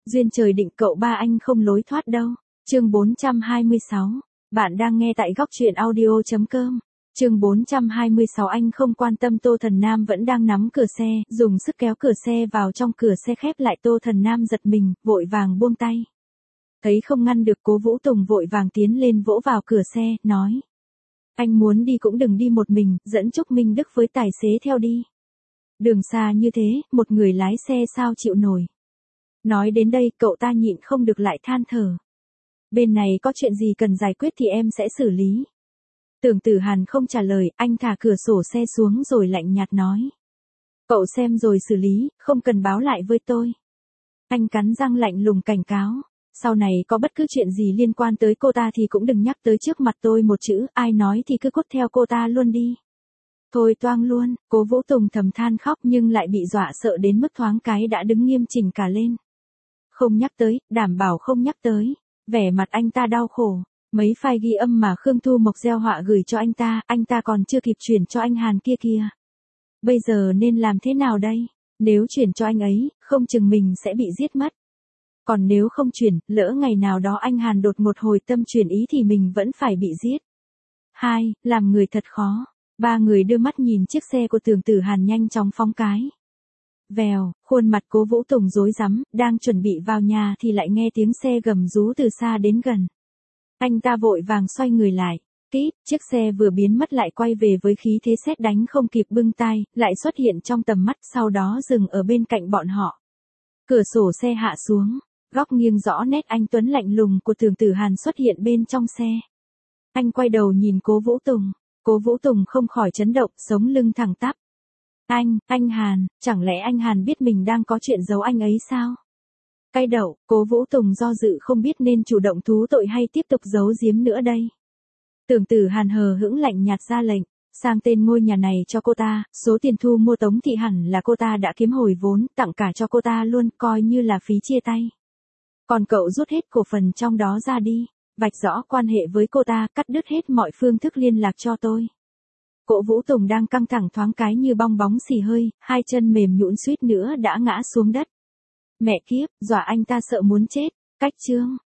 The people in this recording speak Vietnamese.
Duyên trời định cậu ba anh không lối thoát đâu. Chương 426. Bạn đang nghe tại góc truyện audio.com. Chương 426 anh không quan tâm Tô Thần Nam vẫn đang nắm cửa xe, dùng sức kéo cửa xe vào trong cửa xe khép lại. Tô Thần Nam giật mình, vội vàng buông tay. Thấy không ngăn được Cố Vũ Tùng vội vàng tiến lên vỗ vào cửa xe, nói. Anh muốn đi cũng đừng đi một mình, dẫn Trúc Minh Đức với tài xế theo đi. Đường xa như thế, một người lái xe sao chịu nổi. Nói đến đây, cậu ta nhịn không được lại than thở. Bên này có chuyện gì cần giải quyết thì em sẽ xử lý. Tưởng Tử Hàn không trả lời, anh thả cửa sổ xe xuống rồi lạnh nhạt nói. Cậu xem rồi xử lý, không cần báo lại với tôi. Anh cắn răng lạnh lùng cảnh cáo. Sau này có bất cứ chuyện gì liên quan tới cô ta thì cũng đừng nhắc tới trước mặt tôi một chữ, ai nói thì cứ cút theo cô ta luôn đi. Thôi toang luôn, Cố Vũ Tùng thầm than khóc nhưng lại bị dọa sợ đến mức thoáng cái đã đứng nghiêm chỉnh cả lên. Không nhắc tới, đảm bảo không nhắc tới. Vẻ mặt anh ta đau khổ. Mấy file ghi âm mà Khương Thu Mộc gieo họa gửi cho anh ta còn chưa kịp chuyển cho anh Hàn kia kìa. Bây giờ nên làm thế nào đây? Nếu chuyển cho anh ấy, không chừng mình sẽ bị giết mất. Còn nếu không chuyển, lỡ ngày nào đó anh Hàn đột một hồi tâm chuyển ý thì mình vẫn phải bị giết. 2. Làm người thật khó. Ba người đưa mắt nhìn chiếc xe của Tưởng Tử Hàn nhanh chóng phóng cái. Vèo, khuôn mặt Cố Vũ Tùng rối rắm, đang chuẩn bị vào nhà thì lại nghe tiếng xe gầm rú từ xa đến gần. Anh ta vội vàng xoay người lại. Kít, chiếc xe vừa biến mất lại quay về với khí thế sét đánh không kịp bưng tai, lại xuất hiện trong tầm mắt sau đó dừng ở bên cạnh bọn họ. Cửa sổ xe hạ xuống, góc nghiêng rõ nét anh tuấn lạnh lùng của Tưởng Tử Hàn xuất hiện bên trong xe. Anh quay đầu nhìn Cố Vũ Tùng. Cố Vũ Tùng không khỏi chấn động, sống lưng thẳng tắp. Anh Hàn, chẳng lẽ anh Hàn biết mình đang có chuyện giấu anh ấy sao? Cay đậu, Cố Vũ Tùng do dự không biết nên chủ động thú tội hay tiếp tục giấu giếm nữa đây. Tưởng Tử Hàn hờ hững lạnh nhạt ra lệnh, sang tên ngôi nhà này cho cô ta, số tiền thu mua Tống Thị hẳn là cô ta đã kiếm hồi vốn, tặng cả cho cô ta luôn, coi như là phí chia tay. Còn cậu rút hết cổ phần trong đó ra đi, vạch rõ quan hệ với cô ta, cắt đứt hết mọi phương thức liên lạc cho tôi. Cố Vũ Tùng đang căng thẳng thoáng cái như bong bóng xì hơi, hai chân mềm nhũn suýt nữa đã ngã xuống đất. Mẹ kiếp, dọa anh ta sợ muốn chết. Cách chương.